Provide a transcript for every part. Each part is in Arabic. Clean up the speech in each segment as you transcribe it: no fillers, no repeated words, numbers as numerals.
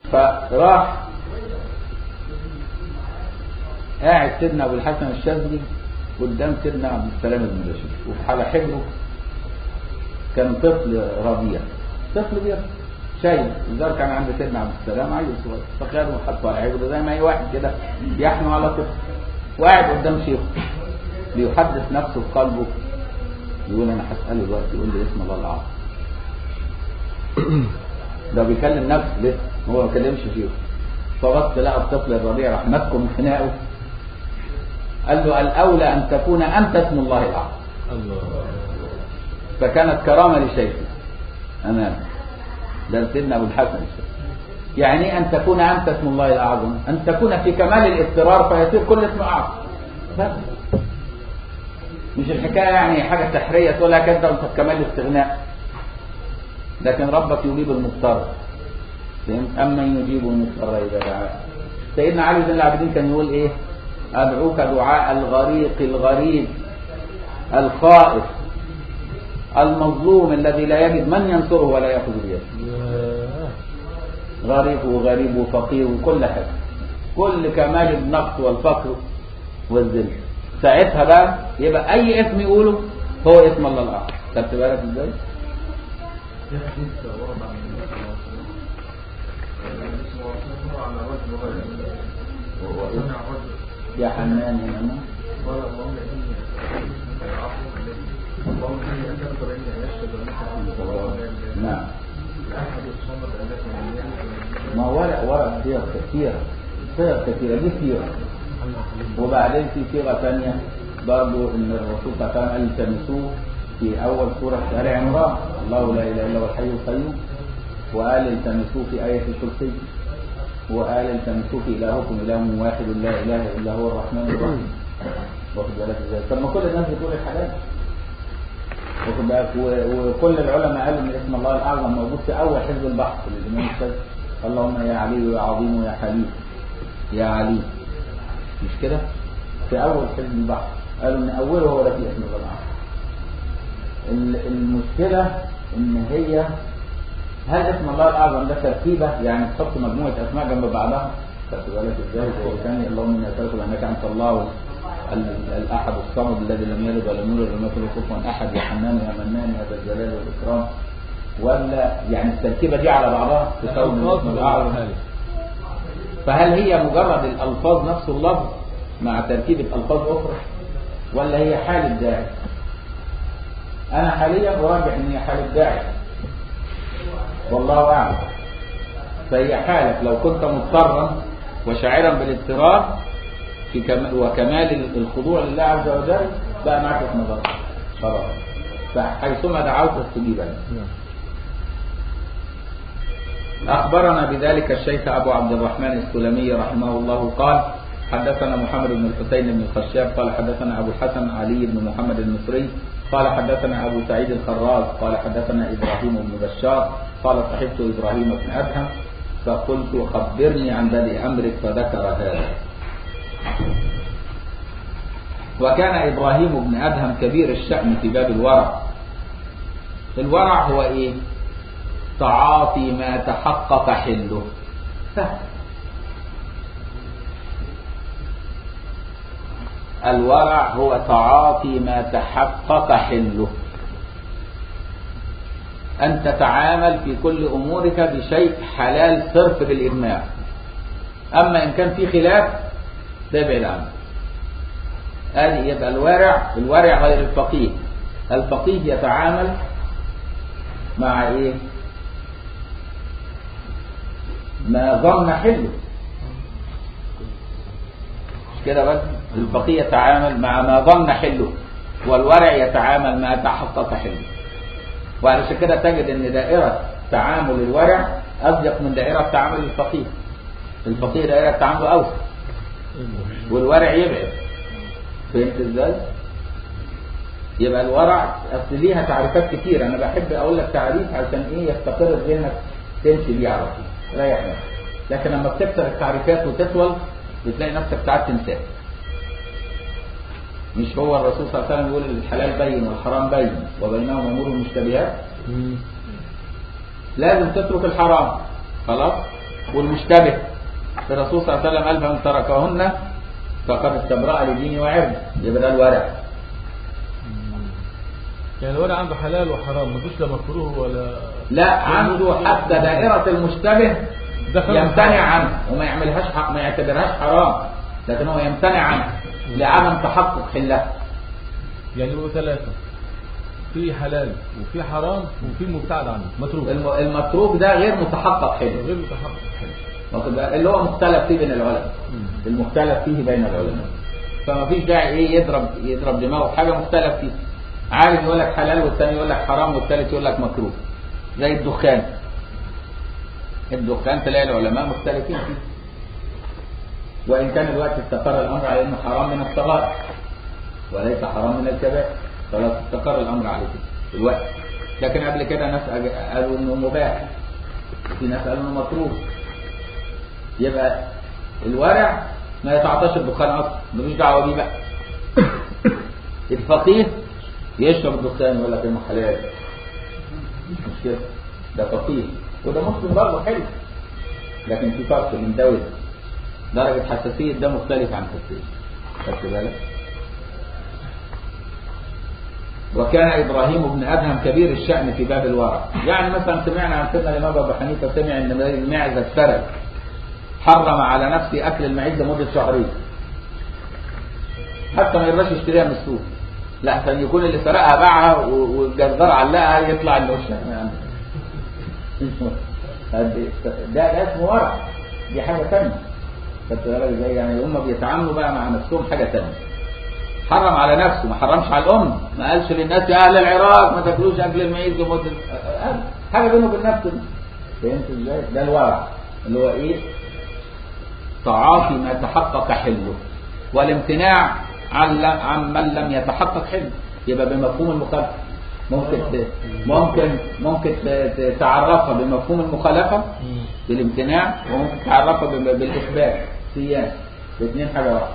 فراح قاعد سيدنا ابو الحسن الشاذلي قدام سيدنا عبد السلام بن رشيد، وعلى حجره كان طفل رضيع، طفل بيض شايب الزار، كان عند سيدنا عبد السلام عيل صغير، فخده وحطه على حجره زي ما اي واحد كده يحنو على طفل، وقاعد قدام شيخه بيحدث نفسه بقلبه، يقول انا هساله دلوقتي يقول لي اسم الله الاعظم. ده بيكلم نفسه لسه، هو ما كلمش شيخه. فبص لقى الطفل الرضيع راح ماسكه من خناقه، قال له الاولى ان تكون انت اسم الله الاعظم. الله. فكانت كرامه لشيخه امامه. ده سيدنا ابو الحسن الشاذلي. يعني ان تكون انت اسم الله الاعظم، ان تكون في كمال الاضطرار فيصير كل اسم اعظم. مش الحكايه يعني حاجه سحريه تقولها كده وانت في كمال الاستغناء، لكن ربك يجيب المضطر. فهمت؟ امن يجيب المضطر اذا دعاه. سيدنا علي بن العابدين كان يقول ايه؟ ادعوك دعاء الغريق الغريب الخائف المظلوم الذي لا يجد من ينصره ولا ياخذ بيده. غريب وغريب وفقير وكل حاجه، كل كمال النقص والفقر والذل. ساعتها بقى يبقى اي اسم يقوله هو اسم الله الاعظم. خدت بالك ازاي؟ يا حنان يا منان. نعم. ما ورق صيغ كثيرة، صيغ كثيرة دي صيغة. وبعدين في صيغة ثانية برضو ان الرسول صلى الله عليه وسلم التمسوه في اول سورة آل عمران، الله لا اله الا هو الحي القيوم، وقال التمسوه في آية الكرسي، وقال التمسوه في الهكم اله واحد لا اله الا هو الرحمن الرحيم. واخد بالك ازاي؟ طب ما كل الناس بتقول الحاجات، واخد بالك؟ وكل العلماء قالوا ان اسم الله الاعظم موجود في اول حزب البحث للامام الشافعي، اللهم يا علي ويا عظيم ويا حليم يا علي، مش كده؟ في اول حزب البحث قالوا ان اوله هو ده في اسم الله الاعظم. المشكله ان هي هل اسم الله الاعظم ده ترتيبه؟ يعني تحط مجموعه اسماء جنب بعضها، خدت بالك ازاي؟ زي الثاني اللهم اني اسالك بانك انت الله الاحد الصمد الذي لم يلد ولم يولد ولم يكن له كفوا احد، يا حنان يا منان يا ذا الجلال والاكرام. ولا يعني التركيبه دي على بعضها تكون اسم الاعظم؟ فهل هي مجرد الالفاظ نفس اللفظ مع تركيبه الفاظ اخرى، ولا هي حال الداعي؟ انا حاليا ارجح ان هي حال الداعي والله اعلم. فهي حالك لو كنت مضطرا وشاعرا بالاضطرار في وكمال الخضوع لله عز وجل بقى معك اسم الله خلاص، فحيثما دعوت استجيب لك. أخبرنا بذلك الشيخ أبو عبد الرحمن السلمي رحمه الله قال حدثنا محمد بن الحسين بن الخشاب قال حدثنا أبو الحسن علي بن محمد المصري قال حدثنا أبو سعيد الخراز قال حدثنا إبراهيم بن بشار قال صحبت إبراهيم بن أدهم فقلت خبرني عن بدء أمرك فذكر هذا. وكان إبراهيم بن أدهم كبير الشأن في باب الورع. الورع هو إيه؟ تعاطي ما تحقق حله. الورع هو تعاطي ما تحقق حله، أن تتعامل في كل أمورك بشيء حلال صرف بالإجماع، أما إن كان في خلاف تبعد عنه. هذه يبقى الورع غير الفقيه. الفقيه يتعامل مع إيه؟ ما ظن حله، مش كده بس؟ الفقيه يتعامل مع ما ظن حله، والورع يتعامل مع تحقق حله. وعلشان كده تجد ان دائرة تعامل الورع اضيق من دائرة تعامل الفقيه. الفقيه دائرة تعامله اوسع والورع يبعد. فهمت ازاي؟ يبقى الورع اصل ليها تعريفات كتير، انا بحب اقول لك تعريف عشان ايه يستقر ذهنك تمشي بيه على طول ريح نفسك. لكن لما بتكسر التعريفات وتطول بتلاقي نفسك ساعات تنساه. مش هو الرسول صلى الله عليه وسلم يقول الحلال بين والحرام بين وبينهما امور مشتبهات؟ لازم تترك الحرام خلاص والمشتبه الرسول صلى الله عليه وسلم قال فمن تركهن فقد استبرأ لدينه وعرضه، يبقى ده الورع. يعني الورع عنده حلال وحرام، مفيش لا مكروه ولا لا، عنده حتى دائرة المشتبه يمتنع عنه وما يعملهاش ما يعتبرهاش حرام، لكن هو يمتنع عنه لعدم تحقق حلها. يعني هو ثلاثة، في حلال وفي حرام وفي مبتعد عنه متروك. المتروك ده غير متحقق حل، غير متحقق حل، اللي هو مختلف فيه بين العلماء، المختلف فيه بين العلماء. فما فيش داعي ايه يضرب دماغه في حاجه مختلف فيه. عالم يقول لك حلال والثاني يقول لك حرام والثالث يقول لك مكروه. زي الدخان تلاقي العلماء مختلفين فيه، وان كان الوقت استقر الامر على انه حرام من الصغائر وليس حرام من الكبائر، خلاص استقر الامر على كده الوقت. لكن قبل كده ناس قالوا انه مباح، في ناس قالوا انه مكروه. يبقى الورع ما يتعاطاش الدخان اصلا، ملوش دعوه بيه بقى. الفقيه يشرب الدخان يقول لك انه حلال، مش مشكله، ده فقيه وده مسلم برضه حلو، لكن في فرق من ده وده. درجه حساسيه ده مختلف عن حساسيه، خدت بالك؟ وكان إبراهيم بن أدهم كبير الشأن في باب الورع. يعني مثلا سمعنا عن سيدنا الإمام أبو حنيفة سمع أن المعزة اتسرق، حرم على نفسه أكل المعزة مدة شهرين، حتى ما يرضاش يشتريها من السوق، لحسن يكون اللي سرقها باعها والجزار علقها يطلع اللي وشها. ده اسمه ورع، دي حاجة ثانية. يعني هم بيتعاملوا بقى مع نفسهم حاجة ثانية. حرم على نفسه، ما حرمش على الأم، ما قالش للناس يا أهل العراق ما تاكلوش أكل المعيز لمدة، حاجة بينه وبين نفسه. فهمت ازاي؟ ده الورع اللي هو إيه؟ تعاطي ما تحقق حله والامتناع عن من لم يتحقق حله. يبقى بمفهوم المخالفة ممكن تعرفها بمفهوم المخالفة بالامتناع، وممكن تعرفها بالإثبات سيان، الاثنين حاجة واحدة.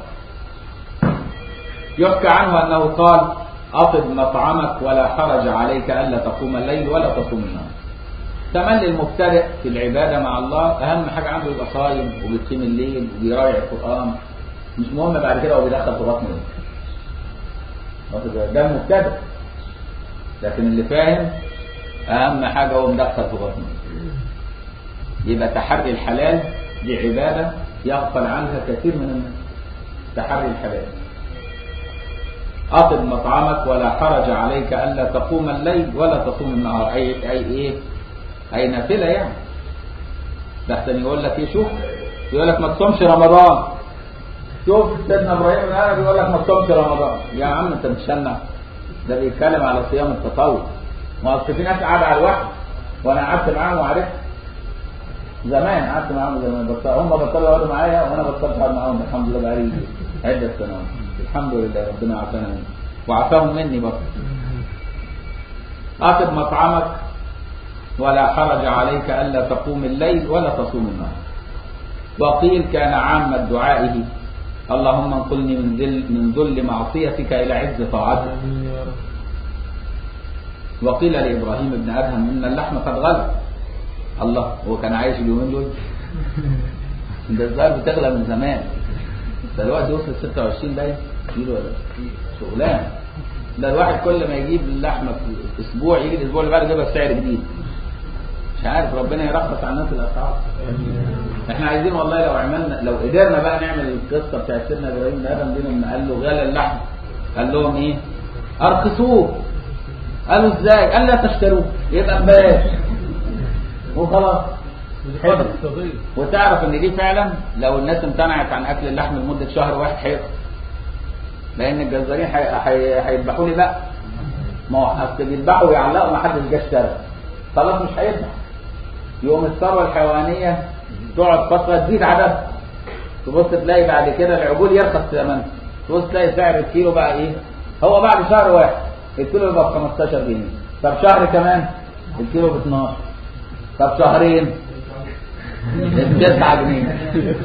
يحكى عنه أنه قال أطب مطعمك ولا حرج عليك ألا تقوم الليل ولا تصوم النهار. تملي المبتدئ في العبادة مع الله أهم حاجة عنده يبقى صايم وبيقيم الليل وبيراجع القرآن، مش مهم بعد كده هو بيدخل في بطنه ده المبتدئ. لكن اللي فاهم أهم حاجة هو مدخل في بطنه. يبقى تحري الحلال دي عبادة يغفل عنها كثير من الناس. تحري الحلال، أطب مطعمك ولا حرج عليك ألا تقوم الليل ولا تصوم النهار. أي نافلة يعني. لحسن يقول لك إيه، شوف يقول لك ما تصومش رمضان. شوف سيدنا إبراهيم العربي يقول لك ما تصومش رمضان. يا عم أنت متشنع، ده بيتكلم على صيام التطوع. ما أصل في ناس قاعدة على الوحي، وأنا قعدت معاهم وعرفت زمان، قعدت معاهم زمان، هم بطلوا يقعدوا معايا وأنا بطلت أقعد معاهم الحمد لله بقالي عدة سنوات. الحمد لله ربنا عافانا منه وعافاهم مني برضه. أطب مطعمك ولا حرج عليك ألا تقوم الليل ولا تصوم النهار. وقيل كان عامة دعائه اللهم انقلني من ذل معصيتك إلى عز طاعتك. وقيل لإبراهيم بن أدهم إن اللحم قد غلى. الله، هو كان عايش اليومين دول؟ ده الظاهر بتغلى من زمان، ده الوقت وصل 26 باين كيلو ولا شغلانه. ده الواحد كل ما يجيب اللحمه في اسبوع يجي الاسبوع اللي بعده يجيبها بسعر جديد. مش عارف، ربنا يرخص على الناس الاسعار. احنا عايزين والله لو قدرنا بقى نعمل القصه بتاعت سيدنا ابراهيم بن ادم دي، لما قال له غلى اللحم قال لهم ايه؟ ارخصوه. قالوا ازاي؟ قال لا تشتروه، يبقى ببلاش وخلاص. وتعرف ان دي فعلا لو الناس امتنعت عن اكل اللحم لمده شهر واحد هيخسر، لان الجزارين هيذبحوا لي بقى. ما هو اصل بيذبحوا ويعلقوا ما حدش جه اشترى، خلاص مش هيذبح. يقوم الثروه الحيوانيه تقعد فتره تزيد عددها، تبص تلاقي بعد كده العجول يرخص ثمنها، تبص تلاقي سعر الكيلو بقى ايه؟ هو بعد شهر واحد الكيلو يبقى ب 15 جنيه، طب شهر كمان الكيلو ب 12، طب شهرين ب 9 جنيه،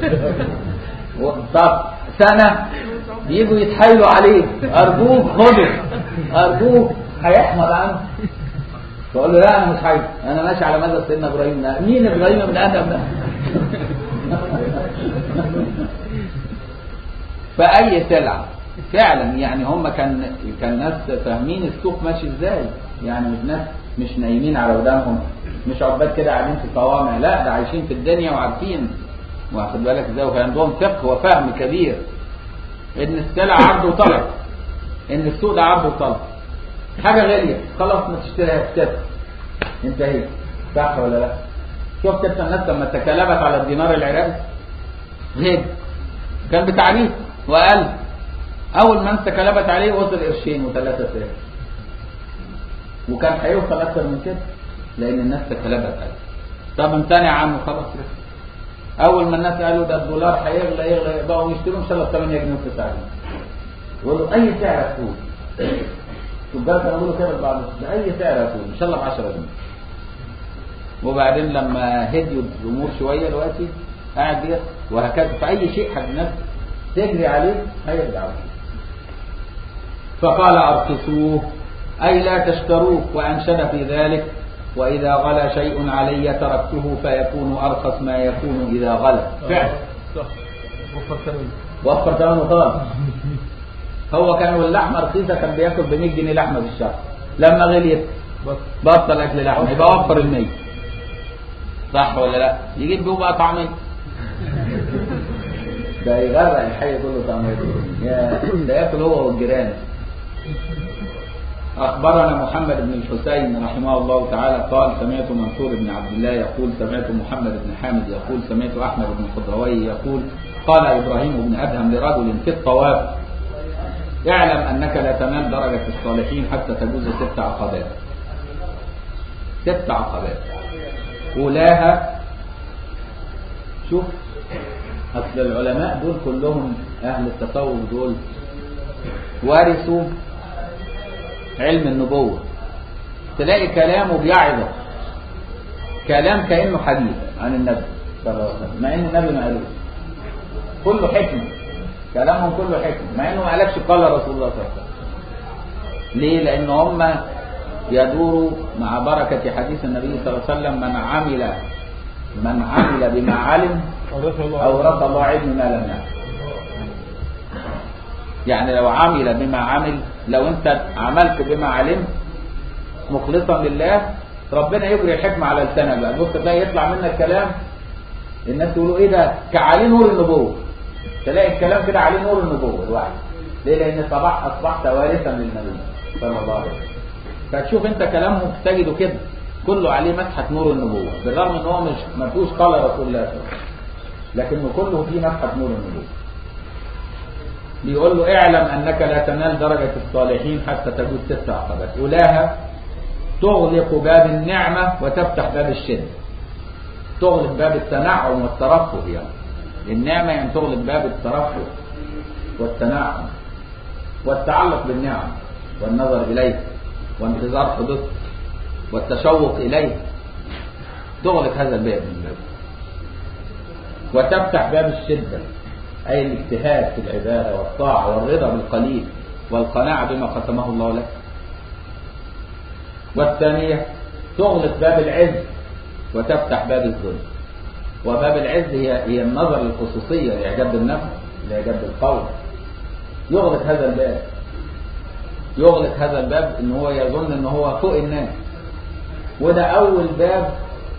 طب سنة يجوا يتحايلوا عليه أرجوك خده، أرجوك، هيحمد عنه. تقول له لا أنا مش عايز، أنا ماشي على مذهب سيدنا إبراهيم. مين إبراهيم بن آدم ده؟ فأي سلعة فعلا يعني هم كان ناس فاهمين السوق ماشي ازاي، يعني مش ناس مش نايمين على ودانهم، مش عباد كده قاعدين في صوامع، لا ده عايشين في الدنيا وعارفين، واخد بالك ازاي، وكان عندهم فقه وفهم كبير ان السلع عرض وطلب، ان السوق ده عرض وطلب. حاجه غاليه خلاص ما تشتريهاش كده انتهي، صح ولا لا؟ شفت انت الناس لما تكلمت على الدينار العراقي غير كان بتعريف وقال اول ما انت كلبت عليه وصل قرشين وثلاثه سعر، وكان هيوصل اكتر من كده لان الناس تكلبت عليه. طب امتنع عنه خلاص رخص. اول ما الناس قالوا ده الدولار هيغلى بقوا يشتروا ان شاء الله 8 جنيه و9 جنيه، يقولوا اي سعر هتقول التجار كانوا يقولوا كده لبعض، باي سعر هتقول ان شاء الله ب 10 جنيه. وبعدين لما هديوا الامور شويه دلوقتي قاعد ديت وهكذا، فاي شيء حد الناس تجري عليه هيرجع له. فقال ارخصوه اي لا تشتروه، وانشد في ذلك واذا غلى شيء علي تركته فيكون ارخص ما يكون اذا غلى. فعلا وفر ثمنه خالص. هو كان اللحمه رخيصه كان بياكل ب 100 جنيه لحمه في الشهر، لما غليت بطل اكل لحمه، يبقى وفر ال 100. صح ولا لا؟ يجيب بيه بقى طعميه ده يغرق الحي كله طعميه، ده ياكل هو والجيران. أخبرنا محمد بن الحسين رحمه الله تعالى قال سمعت منصور بن عبد الله يقول سمعت محمد بن حامد يقول سمعت أحمد بن خضروي يقول قال إبراهيم بن أدهم لرجل في الطواف اعلم أنك لا تنال درجة الصالحين حتى تجوز 6 عقبات. 6 عقبات أولاها، شوف أصل العلماء دول كلهم أهل التصوف دول وارثوا علم النبوة، تلاقي كلامه بيعظ كلام كأنه حديث عن النبي صلى الله عليه وسلم، مع ان النبي ما قالوش، كله حكمة، كلامهم كله حكمة، مع انه ما قالكش قال رسول الله صلى الله عليه وسلم. ليه؟ لان هم يدوروا مع بركة حديث النبي صلى الله عليه وسلم من عمل بما علم أورث الله علم ما لم يعلم. يعني لو عمل بما عمل، لو انت عملت بما علمت مخلصا لله ربنا يجري الحكمة على لسانك بقى، بص تلاقي يطلع منك كلام الناس يقولوا ايه ده كعليه نور النبوة، تلاقي الكلام كده عليه نور النبوة الواحد. ليه؟ لان اصبحت وارثا للنبي صلى الله عليه وسلم. فتشوف انت كلامهم تجده كده كله عليه مسحة نور النبوة، بالرغم ان هو مش ما فيهوش قال رسول الله صلى الله عليه وسلم، لكنه كله فيه مسحة نور النبوة. بيقول له اعلم انك لا تنال درجة الصالحين حتى تجوز 6 عقبات. اولاها تغلق باب النعمة وتفتح باب الشدة. تغلق باب التنعم والترفه، يعني النعمة يعني تغلق باب الترفه والتنعم والتعلق بالنعم والنظر إليه وانتظار حدوث والتشوق إليه، تغلق هذا الباب من الباب. وتفتح باب الشدة أي الاجتهاد في العبادة والطاعة والرضا بالقليل والقناعة بما قسمه الله لك. والثانية تغلق باب العز وتفتح باب الذل. وباب العز هي النظر للخصوصية، لإعجاب بالنفس، لإعجاب بالقول. يغلق هذا الباب، يغلق هذا الباب إن هو يظن إن هو فوق الناس. وده أول باب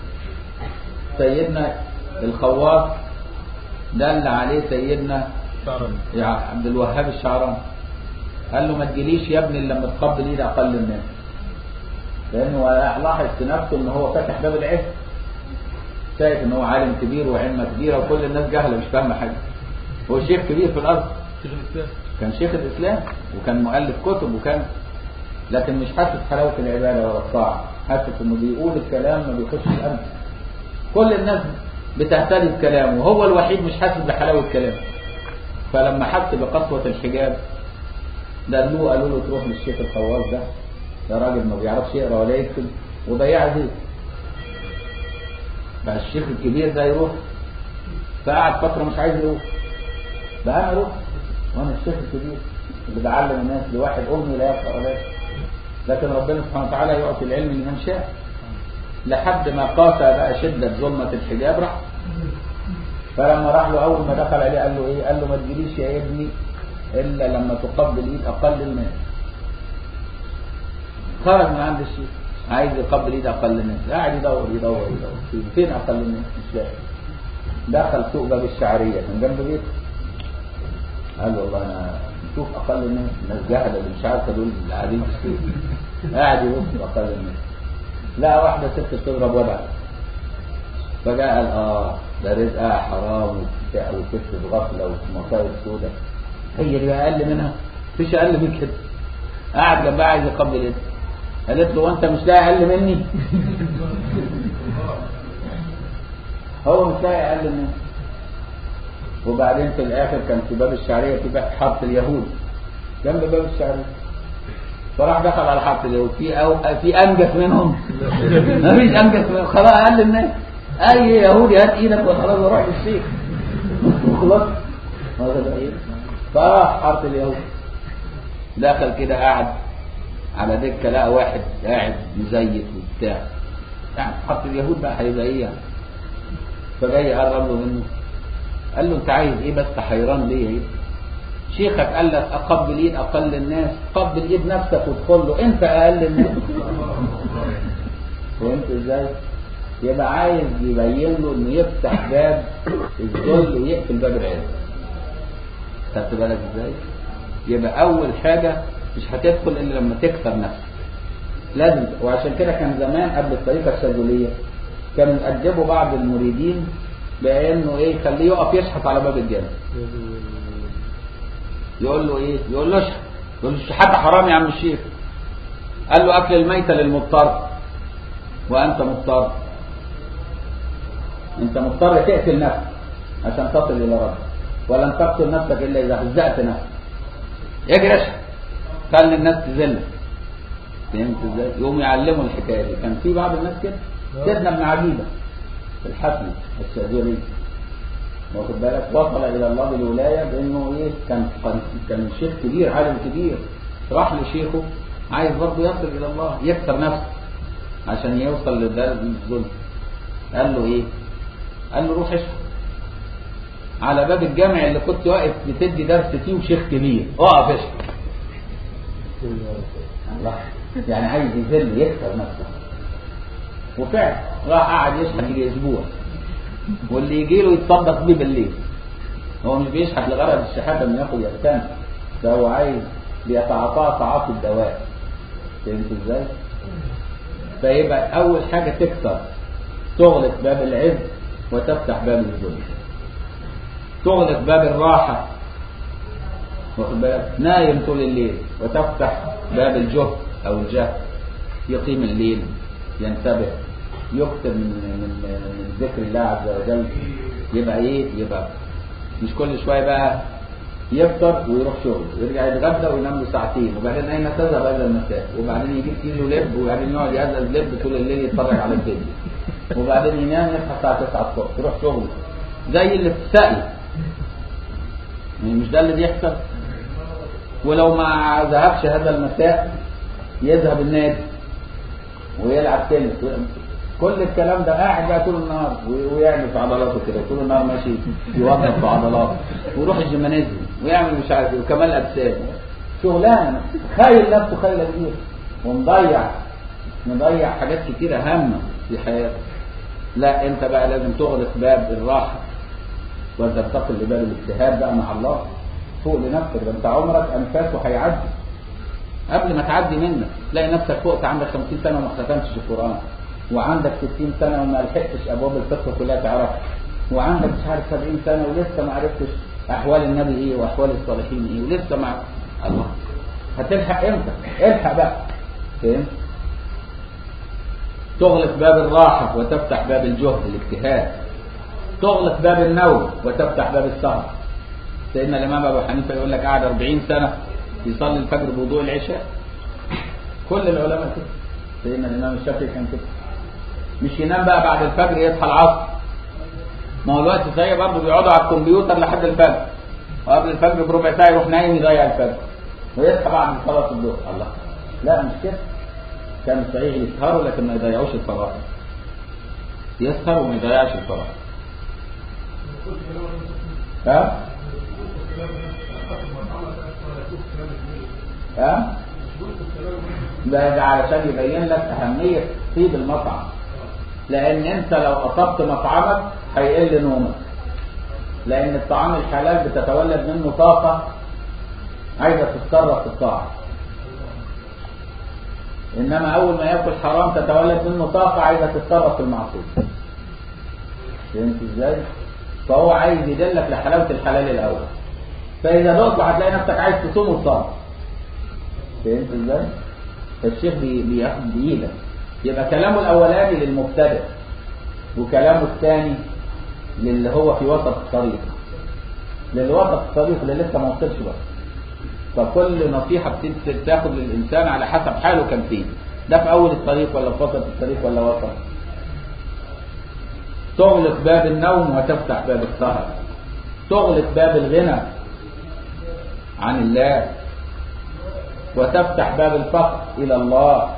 سيدنا الخواص دل عليه سيدنا عبد الوهاب الشعراني، قال له ما تجيليش يا ابني لما تقبل ايد اقل الناس، لانه لاحظ في نفسه ان هو فتح باب العلم، شايف ان هو عالم كبير وعلمه كبيره وكل الناس جهله مش فاهمه حاجه. هو شيخ كبير في الارض، كان شيخ الاسلام وكان مؤلف كتب وكان، لكن مش حاسس حلاوه العباده ولا الطاعه، حاسس انه بيقول الكلام ما بيخش القلب. كل الناس بتهتدي بكلامه وهو الوحيد مش حاسس بحلاوه كلامه. فلما حس بقسوه الحجاب قالوا له تروح للشيخ الخواص ده راجل ما بيعرفش يقرا ولا يكتب وضيع زيت. فالشيخ الكبير ده يروح، فقعد فتره مش عايز يروح، بقى انا اروح وانا الشيخ الكبير اللي بعلم الناس لواحد امي لا يقرا ولا يكتب، لكن ربنا سبحانه وتعالى يعطي العلم لمن شاء. لحد ما قاسى بقى شده ظلمه الحجاب راح فلما راح له اول ما دخل عليه قال له ايه؟ قال له ما تجيليش يا ابني الا لما تقبل ايد اقل الناس. خرج من عند الشيخ عايز يقبل ايد اقل الناس، قاعد يدور فين اقل الناس مش لاقي. دخل سوق باب الشعريه كان جنب بيته، قال له والله انا شوف اقل الناس جهله اللي مش عارفه دول اللي قاعدين في السوق. قاعد يبص اقل الناس، لقى واحده ست بتضرب وضع، فجاء قال ده رزقها حرام وست غفله ومصائب سوداء، هي دي اقل منها؟ مفيش اقل من كده. قاعد جنبها عايز يقبل ايدها، قالت له وانت مش لاقي اقل مني؟ هو مش لاقي اقل مني. وبعدين في الاخر كان في باب الشعريه في حاره اليهود جنب باب الشعريه، فراح دخل على حاره اليهود في انجس منهم؟ مفيش انجس منهم، خلاص اقل الناس اي يهودي هات ايدك وخلاص وروح للشيخ خلاص. فراح حاره اليهود، دخل كده قاعد على دكه، لقى واحد قاعد مزيت وبتاع، يعني حاره اليهود بقى هيبقى ايه يعني؟ فجاي يقرب له منه، قال له انت عايز ايه بس حيران ليه ايه؟ شيخك قال لك اقبل ايد اقل الناس، قبل ايد نفسك وادخل له، انت اقل الناس. فهمت ازاي؟ يبقى عايز يبين له انه يفتح باب الذل ويقفل باب العز. خدت بالك ازاي؟ يبقى اول حاجه مش هتدخل الا لما تكسر نفسك لازم. وعشان كده كان زمان قبل الطريقه الشاذليه كانوا يأدبوا بعض المريدين بانه ايه؟ خليه يقف يشحت على باب الجامع. يقول له ايه؟ يقول له اشحت. يقول له الشحاته حرام يا عم الشيخ. قال له اكل الميته للمضطر وانت مضطر، انت مضطر تقتل نفسك عشان تصل الى ربك، ولن تقتل نفسك الا اذا هزأت نفسك. يجري اشحت خلي الناس تذلك. فهمت ازاي؟ يقوم يعلموا الحكايه دي. كان في بعض الناس كده. سيدنا ابن عجيبه في الحفل الشاذلي واخد بالك وصل الى الله بالولايه بانه ايه؟ كان شيخ كبير عالم كبير، راح لشيخه عايز برضه يصل الى الله يكسر نفسه عشان يوصل لدرجه الظلم. قال له ايه؟ قال له روح اشحت على باب الجامع اللي كنت واقف بتدي درس فيه وشيخ كبير، اقف اشحت. الله، يعني عايز يذل يكسر نفسه. وفعلا راح قعد يشحت يجي اسبوع، واللي يجي له يتصدق بيه بالليل. هو مش بيشحت لغرض الشحاته انه ياخد يأتم، ده هو عايز بيتعاطاه تعاطي الدواء. فهمت ازاي؟ فيبقى اول حاجه تكسر، تغلق باب العز وتفتح باب الذل. تغلق باب الراحه واخد بالك نايم طول الليل، وتفتح باب الجهد او الجهل، يقيم الليل ينتبه يكتب من ذكر الله عز وجل. يبقى ايه؟ يبقى مش كل شويه بقى يفطر ويروح شغل ويرجع يتغدى وينام له ساعتين، وبعدين اين تذهب هذا المساء، وبعدين يجيب كيلو لب، وبعدين يقعد يزقز لب طول الليل يتفرج على الفيديو، وبعدين ينام يصحى الساعه 9 الصبح يروح شغل زي اللي في السقي. مش ده اللي بيحصل؟ ولو ما ذهبش هذا المساء يذهب النادي ويلعب تنس. كل الكلام ده قاعد بقى طول النهار ويعمل في عضلاته كده، طول النهار ماشي يوظف في عضلاته ويروح الجيمنازيوم ويعمل مش عارف ايه وكمال اجسام، شغلانه خايل نفسه خايله كتير، ومضيع حاجات كتيره هامه في حياته. لا، انت بقى لازم تغلق باب الراحه وتنتقل لباب الاجتهاد بقى مع الله. فوق لنفسك، ده انت عمرك انفاسه هيعدي قبل ما تعدي منك. تلاقي نفسك فوقت عندك 50 سنه وما ختمتش القران، وعندك 60 سنه وما لحقتش ابواب الفقه كلها تعرفها، وعندك مش عارف 70 سنه ولسه ما عرفتش احوال النبي ايه واحوال الصالحين ايه، ولسه مع الله. هتلحق امتى؟ الحق بقى. فهمت؟ تغلق باب الراحه وتفتح باب الجهد الاجتهاد. تغلق باب النوم وتفتح باب السهر. سيدنا الامام ابو حنيفه يقول لك قعد 40 سنه يصلي الفجر بوضوء العشاء. كل العلماء كده. سيدنا الامام الشافعي كان كده. مش ينام بقى بعد الفجر يصحى العصر. ما هو الوقت زي برضه بيقعدوا على الكمبيوتر لحد الفجر، وقبل الفجر بربع ساعه يروح نايم يضيع الفجر، ويصحى بعد صلاه الظهر. الله، لا مش كده. كان صحيح يسهروا لكن ما يضيعوش الفرائض. يسهر وما يضيعش الفرائض. ها؟ ها؟ ده علشان يبين لك أهمية طيب المطعم، لأن أنت لو أطبت مطعمك هيقل نومك، لأن الطعام الحلال بتتولد منه طاقة عايزة تتصرف في الطاعة، إنما أول ما يأكل حرام تتولد منه طاقة عايزة تتصرف في المعصية. فهمت إزاي؟ فهو عايز يدلك لحلاوة الحلال الأول، فإذا دقت هتلاقي نفسك عايز تصوم وتصوم. فهمت إزاي؟ فالشيخ بياخد بإيدك. يبقى كلامه الأولاني للمبتدئ، وكلامه الثاني للي هو في وسط الطريق، للوسط الطريق اللي لسه ما وصلش بقى. فكل نصيحة بتاخد للإنسان على حسب حاله كان فين، ده في أول الطريق ولا في وسط الطريق ولا وسط. تغلق باب النوم وتفتح باب السهر، تغلق باب الغنى عن الله وتفتح باب الفقر إلى الله،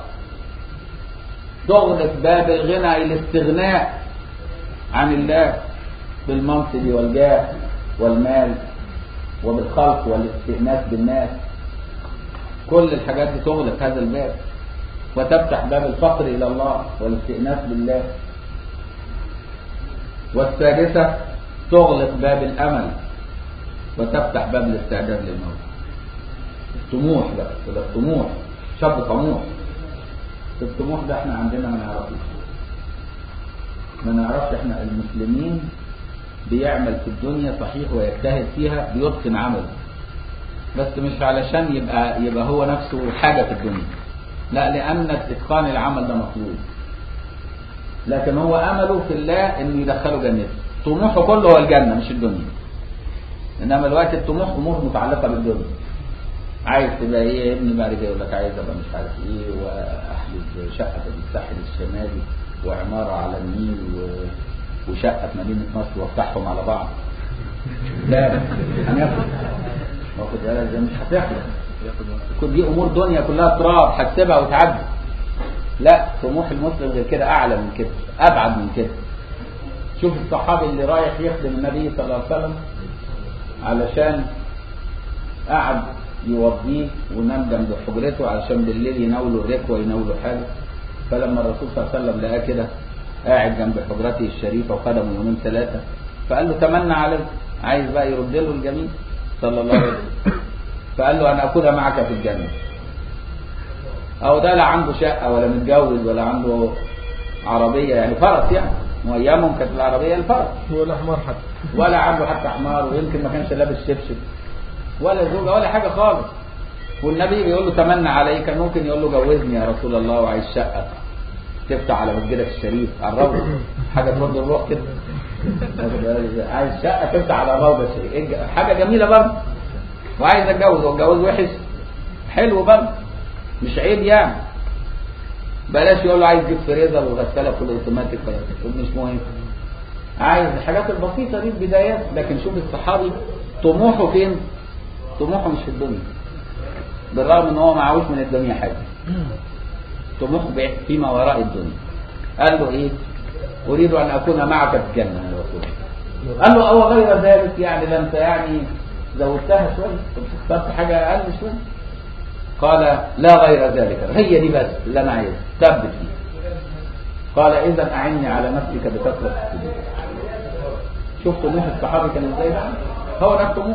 تغلق باب الغنى الاستغناء عن الله بالمنصب والجاه والمال وبالخلق والاستئناس بالناس، كل الحاجات دي تغلق هذا الباب، وتفتح باب الفقر إلى الله والاستئناس بالله. والثالثة تغلق باب الأمل وتفتح باب الاستعداد للموت. الطموح بقى، ده الطموح، شاب طموح. الطموح ده احنا عندنا ما نعرفش احنا المسلمين بيعمل في الدنيا صحيح ويجتهد فيها، بيتقن عمله، بس مش علشان يبقى هو نفسه حاجة في الدنيا، لا، لأن اتقان العمل ده مطلوب، لكن هو أمله في الله إنه يدخله جنته. طموحه كله هو الجنة مش الدنيا، إنما الوقت الطموح أمور متعلقة بالدنيا. عايز تبقى ايه يا ابني؟ بعد كده يقول لك عايز ابقى مش عارف ايه، واحجز شقه في الساحل الشمالي، وعماره على النيل، وشقه في مدينه نصر، وافتحهم على بعض. لا هناخد واخد بالك، ده مش هتخلص، كل دي امور دنيا كلها تراب هتسيبها وتعدي. لا، طموح المسلم غير كده، اعلى من كده، ابعد من كده. شوف الصحابي اللي رايح يخدم النبي صلى الله عليه وسلم علشان قعد يوضيه ونام جنب حجرته علشان بالليل يناولوا الركوه ويناولوا حاجه. فلما الرسول صلى الله عليه وسلم لقاه كده قاعد جنب حجرته الشريفه وخدمه يومين ثلاثه، فقال له تمنى عليك، عايز بقى يرد له الجميل صلى الله عليه وسلم. فقال له انا اكون معك في الجنه. او ده لا عنده شقه ولا متجوز ولا عنده عربيه، يعني فرس، يعني وايامهم كانت العربيه الفرس، ولا حمار حتى، ولا عنده حتى حمار، ويمكن ما كانش لابس شبشب ولا زوجة ولا حاجة خالص. والنبي بيقول له تمنى عليه، كان ممكن يقول له جوزني يا رسول الله، وعايز شقة تفتح على مسجدك الشريف على الروضة، حاجة ترد الروح كده. عايز شقة تفتح على الروضة الشريف، حاجة جميلة برضه. وعايز اتجوز، والجواز وحش حلو برضه، مش عيب يعني. بلاش يقول له عايز تجيب فريزر وغسالة فول اوتوماتيك، مش مهم. عايز الحاجات البسيطة دي البدايات. لكن شوف الصحابي طموحه فين؟ طموحه مش في الدنيا، بالرغم ان هو معهوش من الدنيا حاجه، طموحه فيما وراء الدنيا. قال له ايه؟ اريد ان اكون معك في الجنه يا رسول الله. قال له او غير ذلك، يعني ده انت يعني زودتها شويه، اخترت حاجه اقل شويه. قال لا غير ذلك، هي دي بس اللي انا عايزها، ثبت فيه. قال اذا اعني على نفسك بكثره السجود. شوف طموح الصحابي كان ازاي بقى، هو ده طموحه،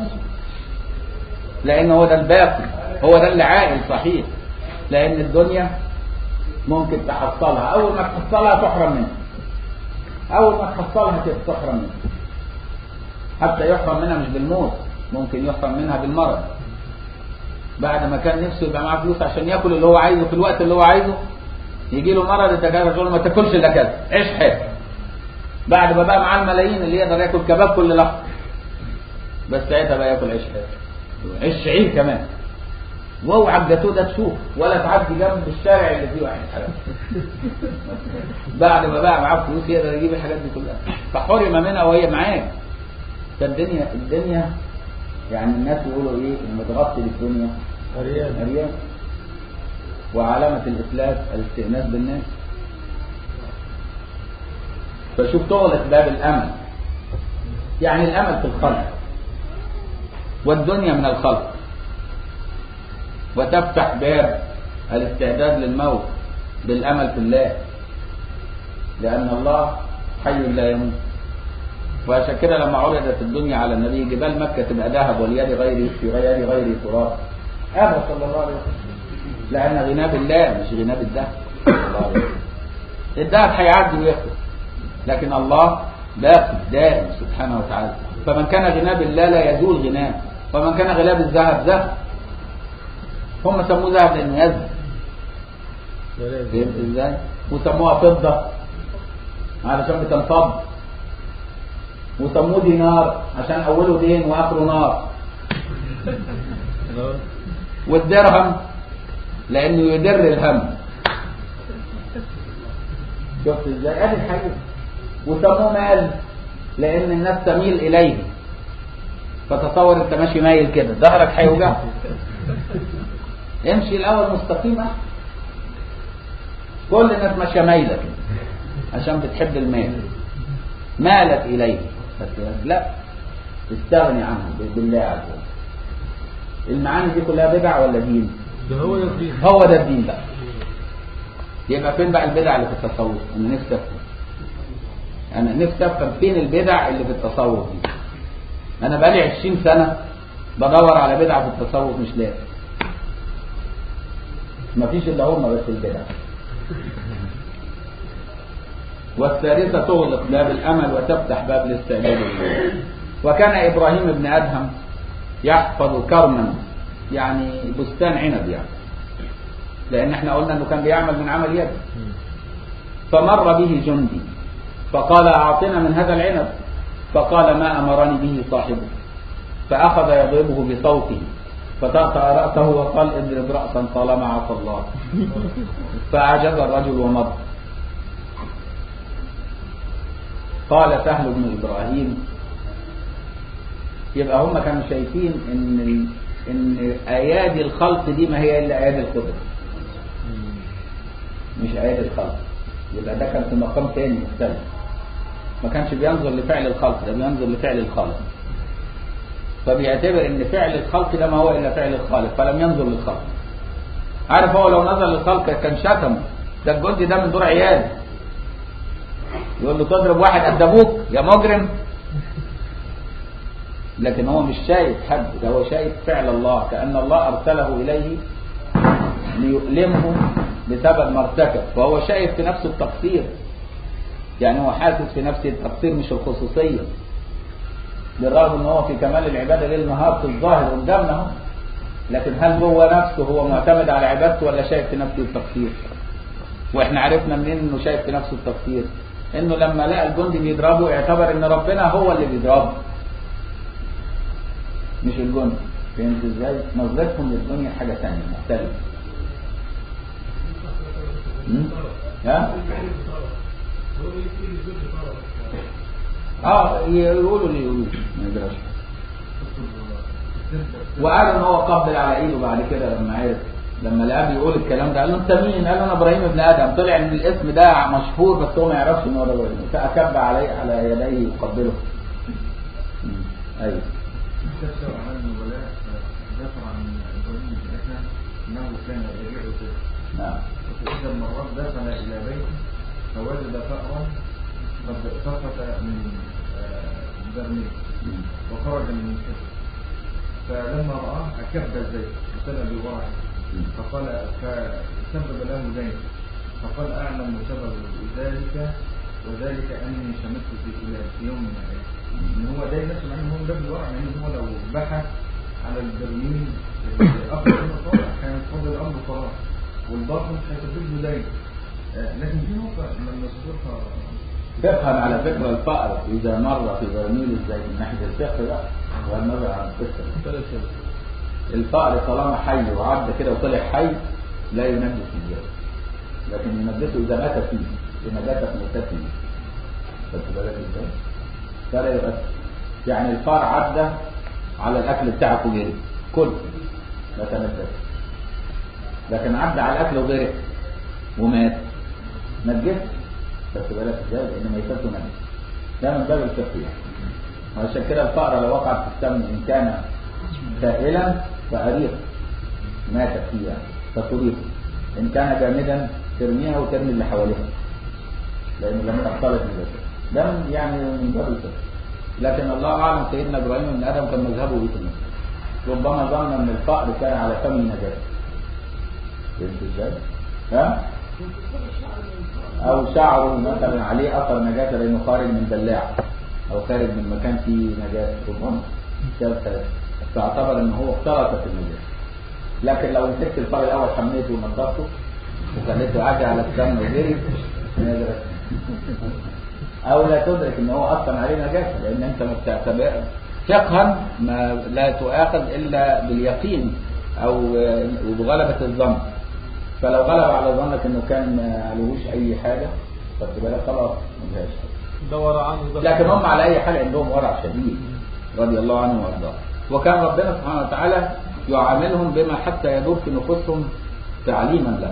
لأن هو ده الباقي، هو ده اللي عاقل صحيح. لأن الدنيا ممكن تحصلها، أول ما تحصلها تحرم منها، أول ما تحصلها تحرم منها. حتى يحرم منها مش بالموت، ممكن يحرم منها بالمرض. بعد ما كان نفسه يبقى معاه فلوس عشان ياكل اللي هو عايزه في الوقت اللي هو عايزه، يجي له مرض الدكاتره تقول له ما تاكلش الا كذا، عيش حياتك. بعد ما بقى معاه الملايين اللي يقدر ياكل كباب كل لحظه، بس ساعتها بقى ياكل عيش حياتك، عيش شعير كمان. واوعى الجاتوه ده تشوف ولا تعدي جنب الشارع اللي فيه واحد حلال. بعد ما بقى معاه فلوس يقدر يجيب الحاجات دي كلها، فحرم منها وهي معاه. الدنيا يعني الناس يقولوا ايه؟ المتغطي بالدنيا عريان. وعلامة الإفلاس الاستئناس بالناس. فشوف تغلق باب الأمل، يعني الأمل في الخلق، والدنيا من الخلق، وتفتح باب الاستعداد للموت بالأمل في الله، لأن الله حي لا يموت. وعشان كده لما عرضت الدنيا على النبي جبال مكة تبقى ذهب واليد غيري في غير غيري تراب، أبى صلى الله عليه وسلم، لأن غنى بالله مش غنى بالذهب صلى الله عليه وسلم. الذهب هيعدي ويخلص، لكن الله باقي دائم سبحانه وتعالى. فمن كان غنى بالله لا يزول غناه، ومن كان غنى بالذهب ذهب. هم سموه ذهب لأنه يذهب، فهمت ازاي؟ وسموها فضة علشان بتنفض، وسموه دينار عشان أوله دين وآخره نار، والدرهم لأنه يدر الهم. شفت ازاي؟ ادي الحقيقة. وسموه مال لأن الناس تميل إليه، فتصور انت ماشي مايل كده ظهرك هيوجعك، امشي الأول مستقيم. كل الناس ماشيه مايله كده عشان بتحب المال، مالت إليه، بس لا استغني عنه بالله عز وجل. المعاني دي كلها بدع ولا دين؟ ده هو ده الدين. هو ده الدين بقى. يبقى فين بقى البدع اللي في التصوف؟ انا نفسي افهم، انا نفسي افهم فين البدع اللي في التصوف دي. انا بقالي 20 سنه بدور على بدع في التصوف مش لاقي. مفيش الا هم بس البدع. والثالثة تغلق باب الأمل وتفتح باب الاستعداد لله. وكان إبراهيم بن أدهم يحفظ كرما، يعني بستان عنب يعني، لأن احنا قلنا أنه كان بيعمل من عمل يده. فمر به جندي فقال أعطنا من هذا العنب، فقال ما أمرني به صاحبه، فأخذ يضربه بصوته فتأطأ رأسه وقال اضرب رأسا طالما عصى الله. فأعجز الرجل ومضى. قال سهل بن إبراهيم، يبقى هم كانوا شايفين ان ايادي الخلق دي ما هي الا ايادي القدرة، مش ايادي الخلق. يبقى ده كان في مقام تاني مختلف، ما كانش بينظر لفعل الخلق، ده بينظر لفعل الخالق. فبيعتبر ان فعل الخلق ده ما هو الا فعل الخالق، فلم ينظر للخلق. عارف هو لو نظر للخلق كان شتمه، ده الجندي ده من دور عيال، يقول له تضرب واحد قد ابوك يا مجرم. لكن هو مش شايف حد، ده هو شايف فعل الله، كأن الله أرسله إليه ليؤلمه بسبب ما ارتكب، فهو شايف في نفسه التقصير، يعني هو حاسس في نفسه التقصير مش الخصوصية، بالرغم ان هو في كمال العبادة ليل نهار في الظاهر قدامنا، لكن هل هو نفسه هو معتمد على عبادته ولا شايف في نفسه التقصير؟ واحنا عرفنا منين انه شايف في نفسه التقصير؟ انه لما لقى الجندي بيضربه اعتبر ان ربنا هو اللي بيضربه مش الجندي. فهمت ازاي؟ نظرتهم للدنيا حاجة ثانية مختلفة. ها؟ يقولوا لي يقولوا ما يدراش. وقالوا ان هو قبل على ايده بعد كده لما عرف، لما لقاه بيقول الكلام ده قال له انت مين؟ قال له انا ابراهيم ابن ادم. طلع ان الاسم ده مشهور بس هو ما يعرفش ان هو ده ابراهيم، فاكب على يديه يقبله. ايوه. استفسر عن النبلاء ذكر عن ابراهيم بن ادم انه كان يبيع الزيت. نعم. وفي احدى المرات دخل الى بيته فوجد فأرا قد سقط من برميل وخرج من الحجر، فلما رآه أكب الزيت وسلى بورعه فقال فسبب له دين، فقال أعلم سبب ذلك وذلك أني شمست في فلان في يوم من الأيام. إن هو دين نفسه، مع إن هو باب الورع، مع إن هو لو بحث على البرميل أكثر من الطالع كان فضل الأمر قرار والباطل هيسبب له دين. لكن في نقطة لما نذكرها تفهم على فكرة الفأر إذا مر في برميل الزيت من ناحية الفقه بقى والنظر عن القصة. الفأر طالما حي وعد كده وطلع حي لا ينجس الزيت، لكن ينجسه إذا مات فيه لنجاسة موتته. خدت بالك إزاي؟ فلا يؤثر. يعني الفأر عدى على الأكل بتاعك وغيره كل لا تنجس، لكن عدى على الأكل وغيره ومات نجس. خدت بالك ازاي؟ لان ميتته نجس. ده من باب الفقه يعني. وعشان كده الفأرة لو وقعت في السمن ان كان سائلا فأريق ماتت فيها فتريق، إن كان جامدا ترميها وترمي اللي حواليها لأنه لم تختلط بذلك. ده يعني من باب الفقه. لكن الله أعلم سيدنا إبراهيم بن آدم كان مذهبه إيه في المسألة. ربما ظن أن الفقر كان على فم النجاسة. فهمت إزاي؟ ها؟ أو شعره مثلا عليه أثر نجاسة لأنه خارج من دلاع أو خارج من مكان فيه نجاسة، ربما فاعتبر أنه هو اختلط في النجاسة. لكن لو مسكت الفار الأول حميته ونضفته وخليته عادي على السمن وجري أو لا تدرك أنه هو أصلا عليه نجاسة، لأن أنت ما بتعتبر فقها ما لا تؤاخذ إلا باليقين أو بغلبة الظن. فلو غلب على ظنك أنه كان ما عليهوش أي حاجة فتبقى خلاص ما لهاش حاجة. ده ورعان. لكن هم على أي حال عندهم ورع شديد رضي الله عنهم وارضاهم. وكان ربنا سبحانه وتعالى يعاملهم بما حتى يدور في نفوسهم تعليما له.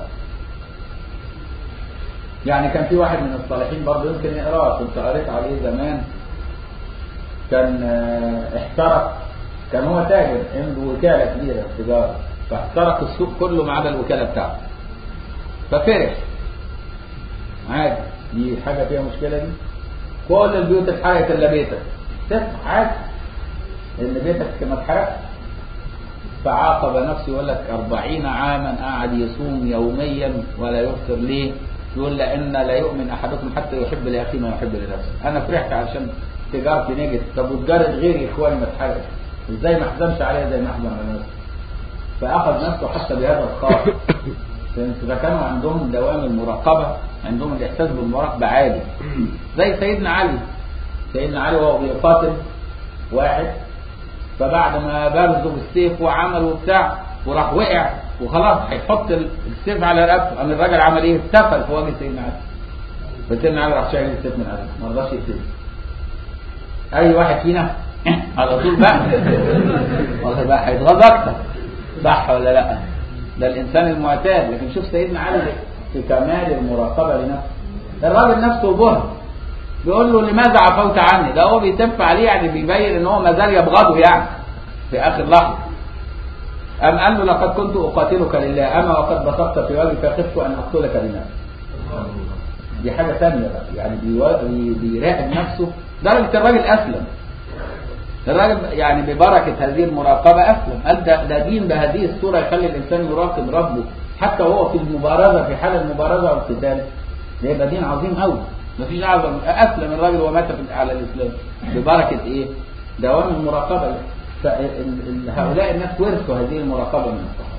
يعني كان في واحد من الصالحين برضه يمكن يقراه، كنت قريت عليه زمان، كان احترق، كان هو تاجر عنده وكالة كبيرة تجارة، فاحترق السوق كله ما عدا الوكالة بتاعته. ففرح عادي، دي حاجة فيها مشكلة دي؟ كل البيوت اتحرقت الا بيتك، تفرح عادي ان بيتك ما اتحرقش. فعاقب نفسه يقول لك 40 عاما قاعد يصوم يوميا ولا يفطر. ليه؟ يقول لأن لا يؤمن أحدكم حتى يحب لأخيه ما يحب لنفسه. أنا فرحت عشان تجارتي نجت، طب وتجارة غيري إخواني ما اتحرقت، إزاي ما أحزنش عليها زي ما أحزن على نفسي؟ فأخذ نفسه حتى بهذا الخاطر. فكانوا عندهم دوام المراقبة، عندهم الإحساس بالمراقبة عالي. زي سيدنا علي. سيدنا علي وهو بيقاتل واحد، فبعد ما بارزوا بالسيف وعملوا بتاع وراح وقع وخلاص هيحط السيف على رقبته، قام الراجل عمل ايه؟ اتفل في وجه سيدنا علي. فسيدنا علي راح شايل السيف من عليه، ما رضاش يقتله. اي واحد فينا على طول بقى والله بقى هيتغاظ اكتر، صح ولا لا؟ ده الانسان المعتاد. لكن شوف سيدنا علي في كمال المراقبه لنفسه. الراجل نفسه بهر بيقول له لماذا عفوت عني؟ ده هو بيتف عليه، يعني بيبين ان هو ما زال يبغضه يعني في اخر لحظه. أم قال له لقد كنت أقاتلك لله أما وقد بسطت في وجهي فخفت أن أقتلك لله. دي حاجة ثانية بقى، يعني بيراقب نفسه. درجة الراجل أسلم، الراجل يعني ببركة هذه المراقبة أسلم. قال ده دين بهذه الصورة يخلي الإنسان يراقب ربه حتى وهو في المبارزة، في حال المبارزة والقتال. ده يبقى دين عظيم قوي، مفيش أعظم. أسلم الراجل ومات على الإسلام ببركة إيه؟ دوام المراقبة. فهؤلاء الناس ورثوا هذه المراقبة من الصحابة.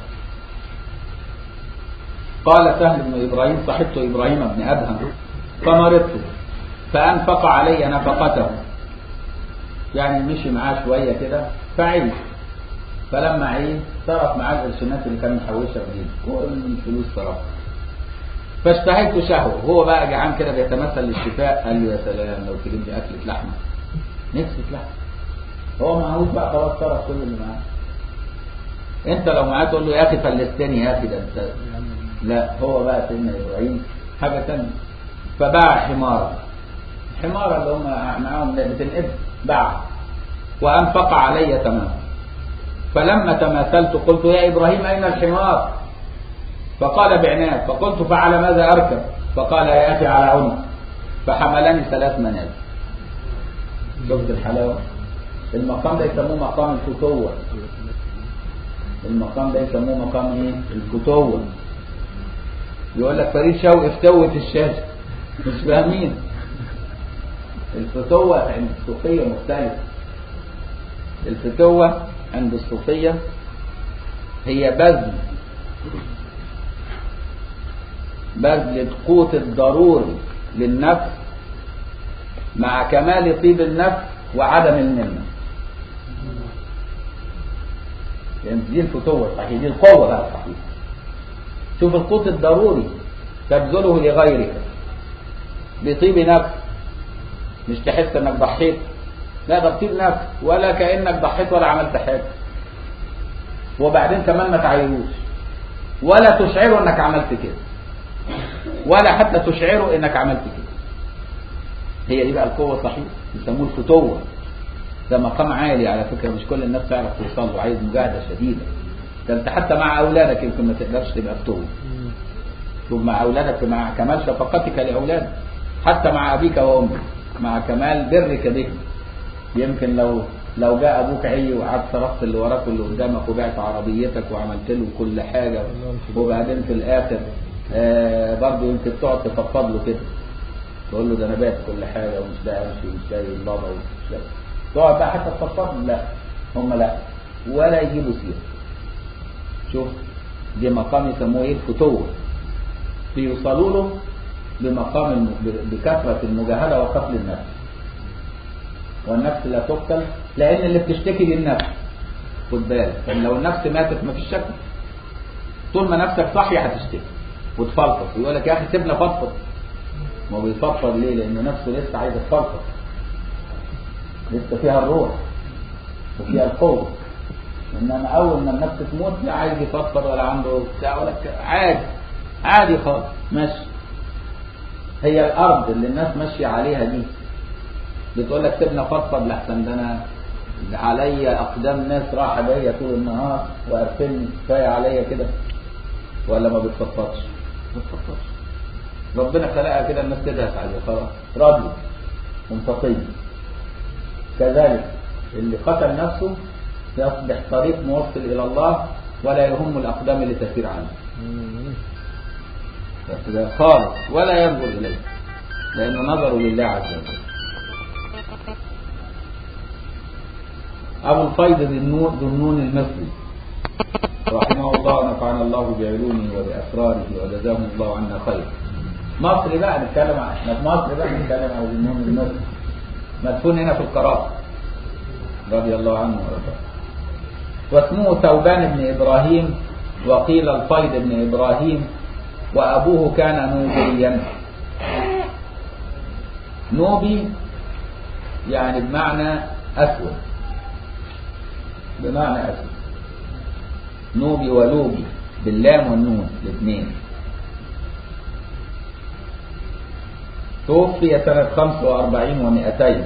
قال سهل بن إبراهيم صحبت إبراهيم بن أدهم فمرضت فأنفق علي نفقته، يعني مشي معاه شوية كده فعيش. فلما عيش صرف معاه القرشينات اللي كان محوشها في جيبه، كل الفلوس صرفها. فاشتهيت شهوة، هو بقى جعان كده بيتمثل للشفاء. قال له يا سلام لو تجيب لي أكلة لحمة، نفسي لحمة. هو معهوش بقى، خلاص صرف كل اللي معاه. انت لو معاه تقول له يا اخي فلستني يا اخي، ده انت لا. هو بقى سيدنا ابراهيم حاجه ثانيه. فباع حمارا اللي هم معاهم بتنقذ، باع وانفق علي تماما. فلما تماثلت قلت يا ابراهيم اين الحمار؟ فقال بعناد. فقلت فعلى ماذا اركب؟ فقال يا اخي على عنق. فحملني 3 منازل. شفت الحلاوه؟ المقام ده يسموه مقام الفتوة. المقام ده يسموه مقام ايه؟ الفتوة. يقول لك فريد شوقي فتوة الشاشة، مش فاهمين. الفتوة عند الصوفية مختلفة. الفتوة عند الصوفية هي بذل القوت الضروري للنفس مع كمال طيب النفس وعدم المنة. يعني دي الفتوة الصحيحة، دي القوة بقى الصحيحة. شوف القوت الضروري تبذله لغيرك بطيب نفس، مش تحس انك ضحيت، لا ده بطيب نفس ولا كأنك ضحيت ولا عملت حاجة. وبعدين كمان ما تعيروش ولا تشعره انك عملت كده، ولا حتى تشعره انك عملت كده. هي دي بقى القوة الصحيحة، يسموه الفتوة. ده مقام عالي على فكرة، مش كل الناس تعرف توصل له، عايز مجاهدة شديدة. ده انت حتى مع اولادك يمكن ما تقدرش تبقى بتوب. شوف مع اولادك، مع كمال شفقتك لاولادك، حتى مع ابيك وامك، مع كمال برك به. يمكن لو جاء ابوك عي وقعدت صرفت اللي وراك واللي قدامك وبعت عربيتك وعملت له كل حاجة، وبعدين في الاخر برضه يمكن تقعد تفضفض له كده، تقول له ده انا بعت كل حاجة ومش لاقي امشي ومش لاقي البابا ومش لاقي، تقعد بقى حتى تفضفض. لا هم لا، ولا يجيبوا سيرة. شوف دي مقام يسموه ايه؟ الفتوة. بيوصلوا له بمقام بكثرة المجاهدة وقتل النفس. والنفس لا تقتل، لأن اللي بتشتكي دي النفس. خد بالك، لو النفس ماتت ما فيش شك، طول ما نفسك صاحية هتشتكي وتفلفظ. يقول لك يا أخي سيبنا فضفض. ما بيفضفض ليه؟ لأن نفسه لسه عايزة تفلفظ، لسه فيها الروح وفيها القوة. إنما أول ما النفس تموت لا عايز يفضفض ولا عنده بتاع ولا عادي خالص ماشي. هي الأرض اللي الناس ماشية عليها دي بتقول لك سيبنا فضفض لحسن ده أنا عليا أقدام ناس راحة جاية طول النهار وقرفني، كفاية عليا كده. ولا ما بتفضفضش؟ ما بتفضفضش. ربنا خلقها كده الناس تدهس عليه خلاص، راضي منفصل. كذلك اللي قتل نفسه يصبح طريق موصل إلى الله ولا يهم الأقدام اللي تسير عنه خالص، ولا ينظر إليه لأنه نظر لله عز وجل. أبو الفيض ذو النون المصري رحمه الله، نفعنا الله بعلومه وبأسراره وجزاهم الله عنا خير. مصر بقى نتكلم عن، احنا في مصر بقى نتكلم عن ذو النون المصري، مدفون هنا في القراءة رضي الله عنه وارضاه. واسمه ثوبان بن إبراهيم، وقيل الفيض بن إبراهيم، وأبوه كان نوبيا. نوبي يعني بمعنى أسود، بمعنى أسود. نوبي ولوبي باللام والنون الاثنين. توفي سنة 45 و200،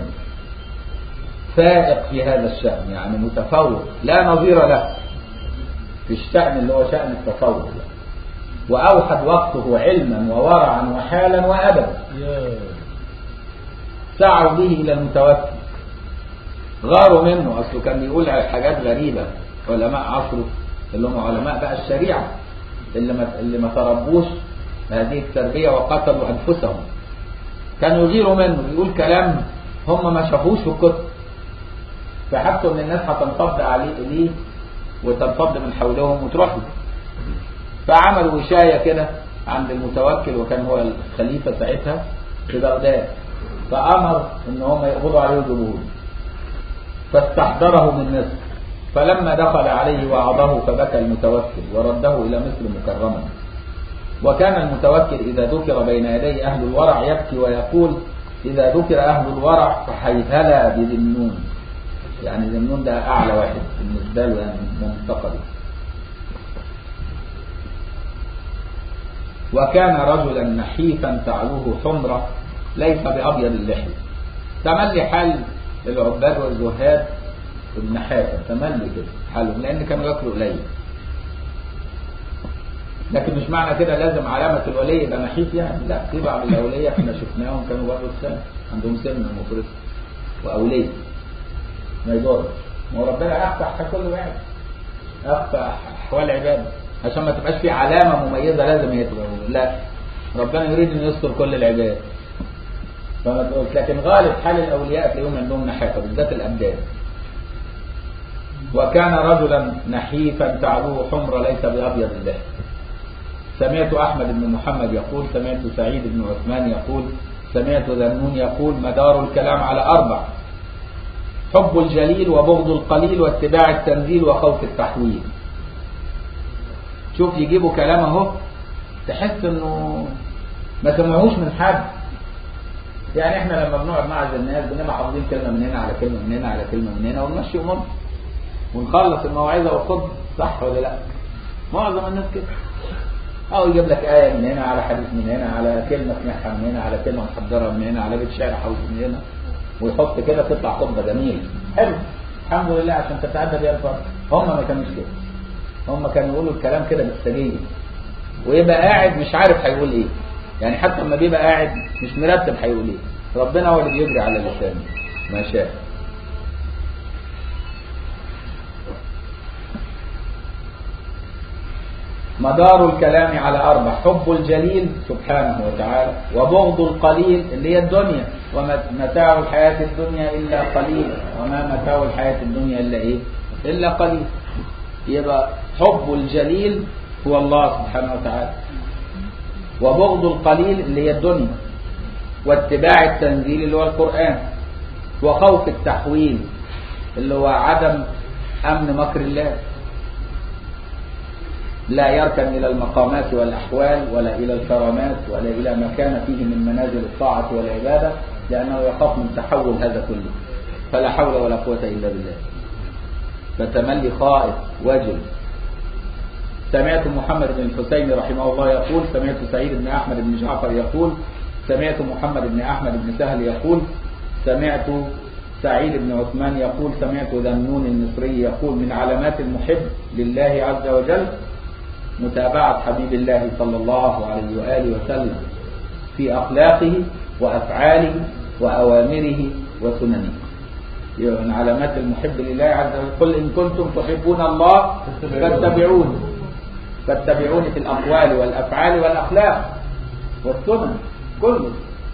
فائق في هذا الشأن، يعني متفوق لا نظير له في الشأن اللي هو شأن التفوق، وأوحد وقته علما وورعا وحالا وأبدا. سعوا به إلى المتوكل، غاروا منه. أصله كان بيقول حاجات غريبة. علماء عصره اللي هم علماء بقى الشريعة اللي ما تربوش هذه التربية وقتلوا أنفسهم، كانوا يغيروا منه. بيقول كلام هم ما شافوش في الكتب، فحسوا ان الناس هتنفض عليه ليه وتنفض من حولهم وتروح له. فعملوا وشاية كده عند المتوكل، وكان هو الخليفة ساعتها في بغداد، فأمر ان هم يقبضوا عليه ويجيبوه، فاستحضره من مصر. فلما دخل عليه وعظه فبكى المتوكل ورده إلى مصر مكرما. وكان المتوكل إذا ذكر بين يدي أهل الورع يبكي ويقول: إذا ذكر أهل الورع فحيثلا بذي النون. يعني ذي النون ده أعلى واحد بالنسبة له، يعني منتقد. وكان رجلا نحيفا تعلوه حمرة ليس بأبيض اللحية. تملي حال العباد والزهاد النحافة، تملي كده حالهم، لأن كانوا يأكلوا قليل. لكن مش معنى كده لازم علامة الولي يبقى نحيف يعني، لا. في بعض الأولية احنا شفناهم كانوا برضه السنة عندهم سمنة مفرطة وأولية ما يضرش. وربنا أخفى كل واحد، أخفى أحوال عباده عشان ما تبقاش في علامة مميزة لازم هي تبقى. لا، ربنا يريد أن يستر كل العباد. فما تقولش، لكن غالب حال الأولياء تلاقيهم عندهم نحافة بالذات الأبدان. وكان رجلا نحيفا تعلوه حمر ليس بأبيض اللحية. سمعت أحمد بن محمد يقول: سمعت سعيد بن عثمان يقول: سمعت ذنون يقول: مدار الكلام على 4: حب الجليل وبغض القليل واتباع التنزيل وخوف التحويل. شوف يجيبوا كلام اهو تحس انه ما سمعوش من حد. يعني احنا لما بنقعد مع الناس بنبقى حافظين كلمه من هنا على كلمه من هنا على كلمه من هنا ونمشي امورنا ونخلص الموعظه والخطبه، صح ولا لا؟ معظم الناس كده، او يجيب لك ايه من هنا على حديث من هنا على كلمه سمعها من هنا على كلمه محضرها من هنا على بيت شعر حافظ من هنا، ويحط كده تطلع خطبه جميله. حلو الحمد لله عشان تتعدى بيها الفرق. هم ما كانوش كده، هم كانوا يقولوا الكلام كده بالسجية، ويبقى قاعد مش عارف هيقول ايه، يعني حتى لما بيبقى قاعد مش مرتب هيقول ايه، ربنا هو اللي بيجري على لسانه ما شاء. مدار الكلام على أربع: حب الجليل سبحانه وتعالى، وبغض القليل اللي هي الدنيا، ومتاع الحياة الدنيا إلا قليل، وما متاع الحياة الدنيا إلا إيه؟ إلا قليل. يبقى حب الجليل هو الله سبحانه وتعالى، وبغض القليل اللي هي الدنيا، واتباع التنزيل اللي هو القرآن، وخوف التحويل اللي هو عدم أمن مكر الله، لا يركن إلى المقامات والأحوال ولا إلى الكرامات ولا إلى ما كان فيه من منازل الطاعة والعبادة، لأنه يخاف من تحول هذا كله، فلا حول ولا قوة إلا بالله، فتملي خائف وجل. سمعت محمد بن الحسين رحمه الله يقول: سمعت سعيد بن أحمد بن جعفر يقول: سمعت محمد بن أحمد بن سهل يقول: سمعت سعيد بن عثمان يقول: سمعت ذنون المصري يقول: من علامات المحب لله عز وجل متابعة حبيب الله صلى الله عليه وآله وسلم في أخلاقه وأفعاله وأوامره وسننه. من علامات المحب لله عز وجل: قل إن كنتم تحبون الله فاتبعوني في الأقوال والأفعال والأخلاق والسنن كله.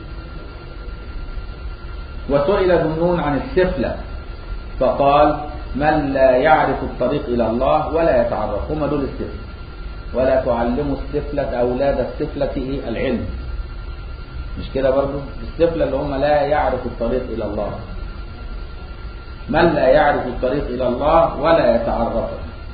وسئل ذنون عن السفلة فقال: من لا يعرف الطريق إلى الله ولا يتعرف. هم دول السفلة. ولا تعلموا السفلة أولاد السفلة إيه؟ العلم. مش كده برضو؟ السفلة اللي هم لا يعرف الطريق إلى الله، من لا يعرف الطريق إلى الله ولا يتعرفه،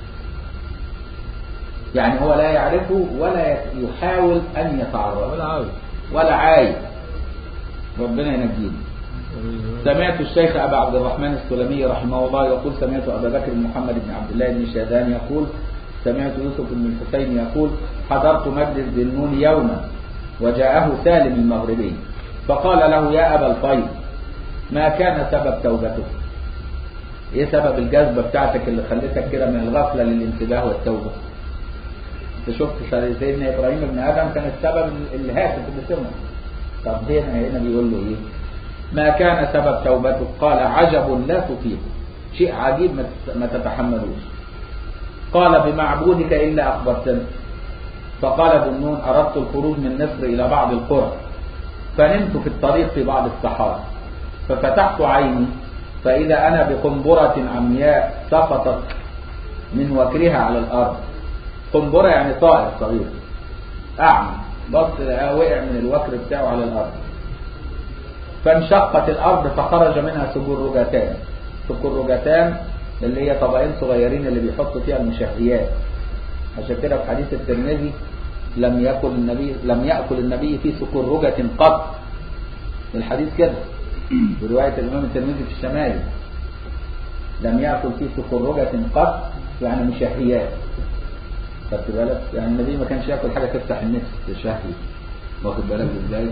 يعني هو لا يعرفه ولا يحاول أن يتعرف ولا عايز. ربنا ينجينا. سمعت الشيخ أبا عبد الرحمن السلمي رحمه الله يقول: سمعت أبا بكر محمد بن عبد الله بن شادان يقول: سمعت يوسف بن الحسين يقول: حضرت مجلس ذنون يوما وجاءه سالم المغربي فقال له: يا أبا الطيب، ما كان سبب توبتك؟ ايه سبب الجذبة بتاعتك اللي خلتك كده من الغفلة للانتباه والتوبة؟ انت شفت سيدنا إبراهيم بن آدم كان السبب الهاتف اللي سمعه. طب هنا بيقول له ايه؟ ما كان سبب توبتك؟ قال: عجب لا تطيق، شيء عجيب ما تتحملوش. قال: بمعبودك إلا أخبرتني. فقال ذنون: أردت الخروج من مصر إلى بعض القرى، فنمت في الطريق في بعض الصحارى، ففتحت عيني فإذا أنا بقنبرة عمياء سقطت من وكرها على الأرض. قنبرة يعني طائر صغير أعمى، بص وقع من الوكر بتاعه على الأرض. فانشقت الأرض فخرج منها سكرجتان اللي هي طبقين صغيرين اللي بيحطوا فيها المشهيات. عشان كده في حديث الترمذي: لم يأكل النبي في سكرجة قط. الحديث كده برواية الإمام الترمذي في الشمال: لم يأكل في سكرجة قط، يعني مشهيات. خدت بالك؟ يعني النبي ما كانش يأكل حاجة تفتح النفس تشهي. واخد بالك ازاي؟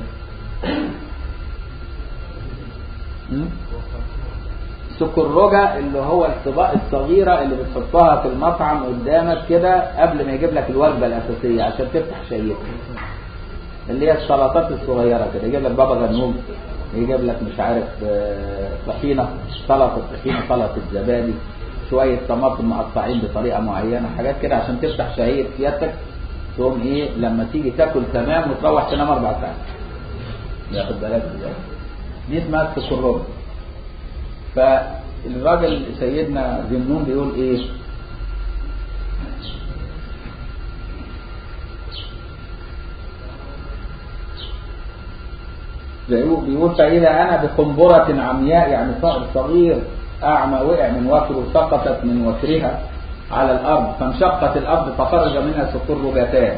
سكرجة اللي هو الطباق الصغيرة اللي بتحطها في المطعم قدامك كده قبل ما يجيب لك الوجبة الأساسية عشان تفتح شهيتك، اللي هي السلطات الصغيرة كده. يجيب لك بابا غنوج، يجيب لك مش عارف طحينة، سلطة طحينة، سلطة زبادي، شوية طماطم مقطعين بطريقة معينة، حاجات كده عشان تفتح شهية سيادتك. تقوم ايه لما تيجي تاكل تمام وتروح تنام 4 ساعات. ياخد بالك ازاي؟ دي اسمها السكرجة. فالراجل سيدنا ذنون بيقول ايه؟ بيقول: فإذا أنا بقنبرة عمياء، يعني طائر صغير أعمى وقع من وكره، سقطت من وكرها على الأرض، فانشقت الأرض فخرج منها سكرجتان،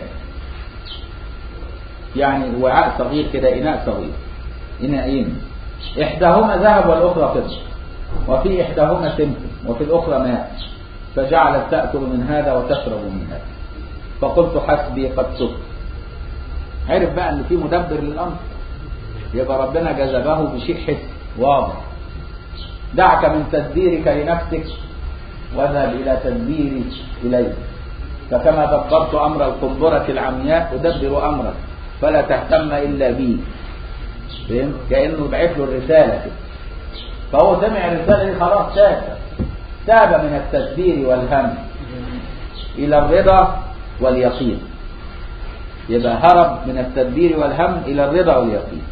يعني وعاء صغير كده، إناء صغير، إناءين، إحداهما ذهب والأخرى فضة، وفي إحداهما سمك وفي الأخرى ماء، فجعلت تأكل من هذا وتشرب من هذا. فقلت: حسبي قد سكت. عرف بقى أن في مدبر للأمر، يبقى ربنا جذبه بشيء حس واضح. دعك من تدبيرك لنفسك واذهب إلى تدبيري إليك، فكما دبرت أمر القنبرة العمياء أدبر أمرك فلا تهتم إلا بي. فهمت؟ كأنه بعث له الرسالة كده. فهو سمع الرسالة دي خلاص تاب من التدبير والهم إلى الرضا واليقين. يبقى هرب من التدبير والهم إلى الرضا واليقين.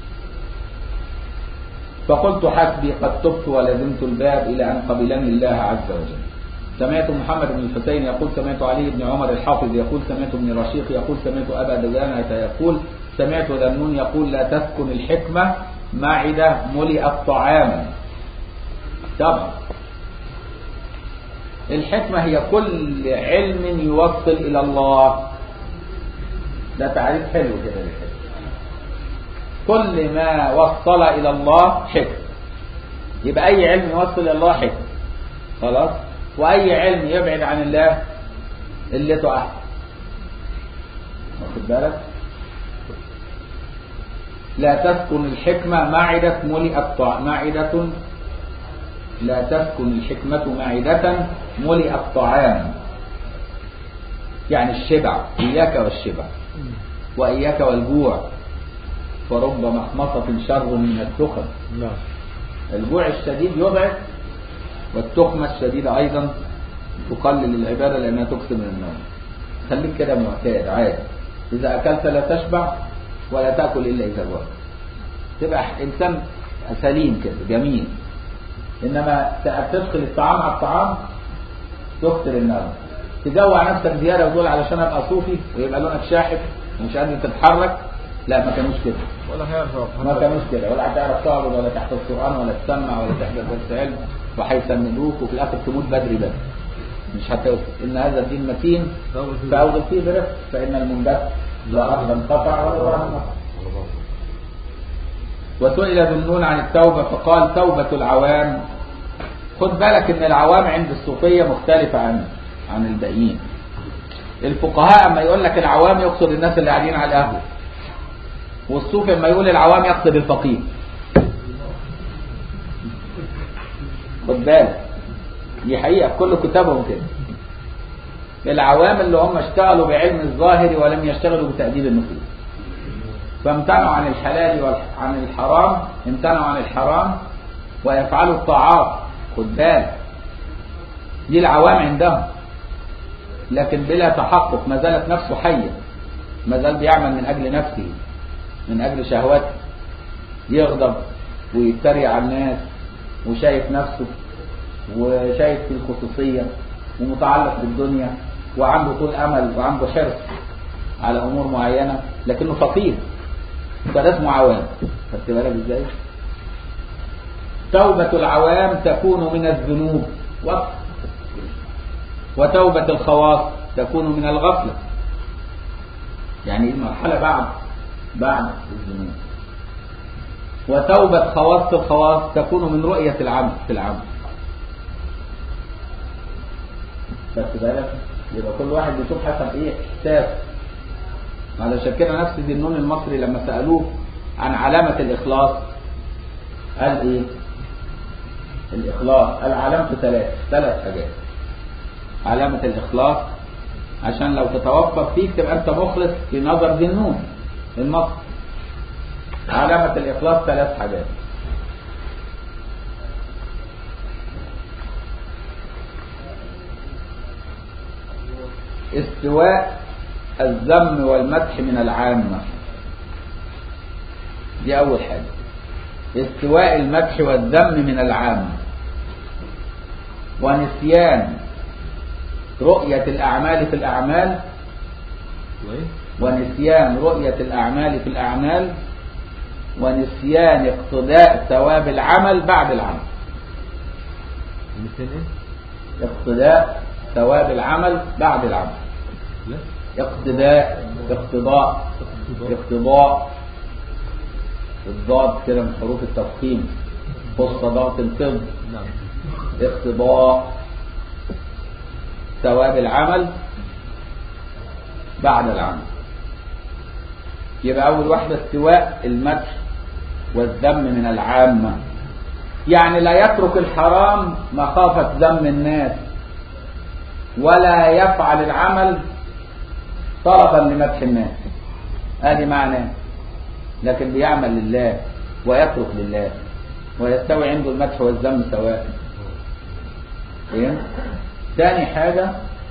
فقلت حسبي قد تبت ولزمت الباب إلى أن قبلني الله عز وجل. سمعت محمد بن الحسين يقول سمعت علي بن عمر الحافظ يقول سمعت ابن رشيق يقول سمعت أبا دجانة يقول سمعت ذنون يقول لا تسكن الحكمة معدة ملئت طعاما. طبعا الحكمة هي كل علم يوصل إلى الله. ده تعريف حلو كده للحكمة. كل ما وصل إلى الله حكمة. يبقى أي علم يوصل إلى الله حكمة. خلاص. وأي علم يبعد عن الله قلته أحسن. واخد بالك؟ لا تسكن الحكمة معدة ملئت معدة لا تسكن الحكمة معدة ملئت طعاما. يعني الشبع، إياك والشبع وإياك والجوع، فرب مخمصة شر من التخم. الجوع الشديد يضعف، والتخمة الشديدة أيضا تقلل العبادة لأنها تكسب من النوم. خليك كده معتاد عادي، إذا أكلت لا تشبع ولا تأكل إلا إذا جوعت، تبقى إنسان سليم كده جميل. إنما تدخل الطعام على الطعام تكسر النوم، تجوع نفسك زيادة وتقول علشان أبقى صوفي ويبقى لونك شاحب ومش قادر تتحرك. لا، ما كانوش كده، ولا هيعرف، ما كانوش كده، ولا هتعرف تقعد ولا تحفظ القرآن ولا تسمع ولا تحضر درس علم، وهيسندوك وفي الآخر تموت بدري مش هتوصل. إن هذا الدين متين فأوغل فيه برفق، فإن المنبت لا أرض انقطع ولا ورد انقطع. وسئل ذنون عن التوبة فقال توبة العوام. خد بالك إن العوام عند الصوفية مختلفة عن الباقيين. الفقهاء اما يقول لك العوام يقصد الناس اللي قاعدين على القهوة، والصوفي اما يقول العوام يقصد الفقيه. خد بالك، دي حقيقة في كل كتابهم كده. العوام اللي هم اشتغلوا بعلم الظاهر ولم يشتغلوا بتأديب النفوس، فامتنعوا عن الحلال وعن الحرام، امتنعوا عن الحرام ويفعلوا الطاعات. خد بالك، دي العوام عندهم، لكن بلا تحقق، ما زالت نفسه حية، ما زال بيعمل من أجل نفسه، من أجل شهواته، يغضب ويتريق على الناس وشايف نفسه وشايف في الخصوصية ومتعلق بالدنيا وعنده طول أمل وعنده حرص على أمور معينة، لكنه فقير، فده اسمه عوام. خدت بالك ازاي؟ توبة العوام تكون من الذنوب وتوبة الخواص تكون من الغفلة. يعني المرحلة بعد الذنوب. وتوبة خواص الخواص تكون من رؤية العبد في العبد. خدت بالك؟ يبقى كل واحد بيشوف حسب ايه احساس. علشان كده نفس ذنون المصري لما سألوه عن علامة الإخلاص قال ايه؟ الإخلاص قال علامته ثلاث حاجات. علامة الإخلاص عشان لو تتوفر فيك تبقى أنت مخلص في نظر ذنون المصري. علامة الإخلاص 3 حاجات. استواء الذم والمدح من العامة، دي أول حاجة. استواء المدح والذم من العامة. ونسيان رؤية الأعمال في الأعمال، ونسيان رؤية الأعمال في الأعمال، ونسيان اقتداء ثواب العمل بعد العمل. اقتداء ثواب العمل بعد العمل. اقتضاء الضاد كده من حروف التفخيم، خص ضغط القض. اقتضاء ثواب العمل بعد العمل. يبقى أول واحدة استواء المدح والذم من العامة. يعني لا يترك الحرام مخافة ذم الناس، ولا يفعل العمل طلبا لمدح الناس، هذه معناه. لكن بيعمل لله ويترك لله، ويستوي عنده المدح والذم سواء. فهمت؟ ثاني حاجة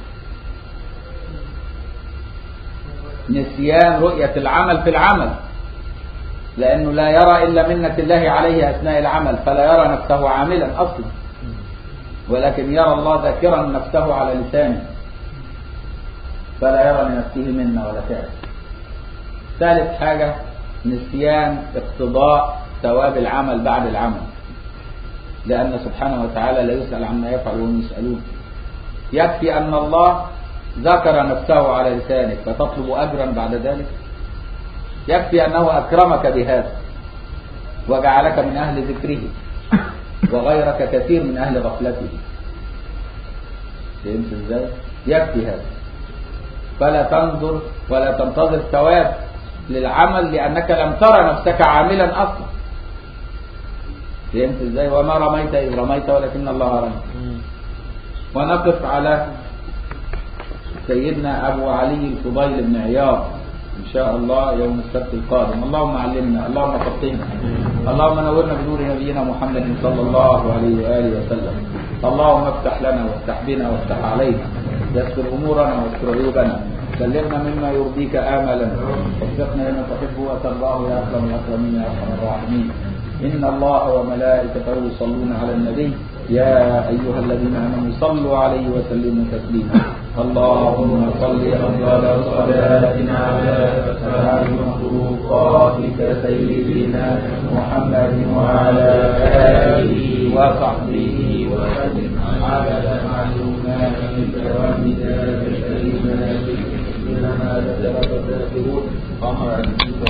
نسيان رؤية العمل في العمل، لأنه لا يرى إلا منة الله عليه أثناء العمل، فلا يرى نفسه عاملا أصلا، ولكن يرى الله ذاكرا نفسه على لسانه، فلا يرى لنفسه منة ولا فعل. ثالث حاجة نسيان اقتضاء ثواب العمل بعد العمل، لأن سبحانه وتعالى لا يسأل عما يفعل وهم يسألون. يكفي أن الله ذكر نفسه على لسانك فتطلب أجرا بعد ذلك، يكفي أنه أكرمك بهذا وجعلك من أهل ذكره، وغيرك كثير من أهل غفلته. فهمت إزاي؟ يكفي هذا، فلا تنظر ولا تنتظر ثواب للعمل لأنك لم ترى نفسك عاملا أصلا. فهمت إزاي؟ وما رميت إذ رميت ولكن الله رمى. ونقف على سيدنا أبو علي الفضيل بن عياض إن شاء الله يوم السبت القادم. اللهم علمنا، اللهم فقهنا، اللهم نورنا بنور نبينا محمد صلى الله عليه وآله وسلم. اللهم افتح لنا وافتح بنا وافتح علينا، يسر أمورنا واستر عيوبنا، بلغنا مما يرضيك آمالنا، وفقنا لما تحب وترضاه يا أكرم الأكرمين يا أرحم الراحمين. إن الله وملائكته يصلون على النبي يا أيها الذين آمنوا صلوا عليه وسلموا تسليما. اللهم صل أفضل صلاتنا على أسعد مخلوقاتك سيدنا محمد وعلى آله وصحبه وسلم عدد معلوماتك ومداد كلماتك إنما لك الذاكرون.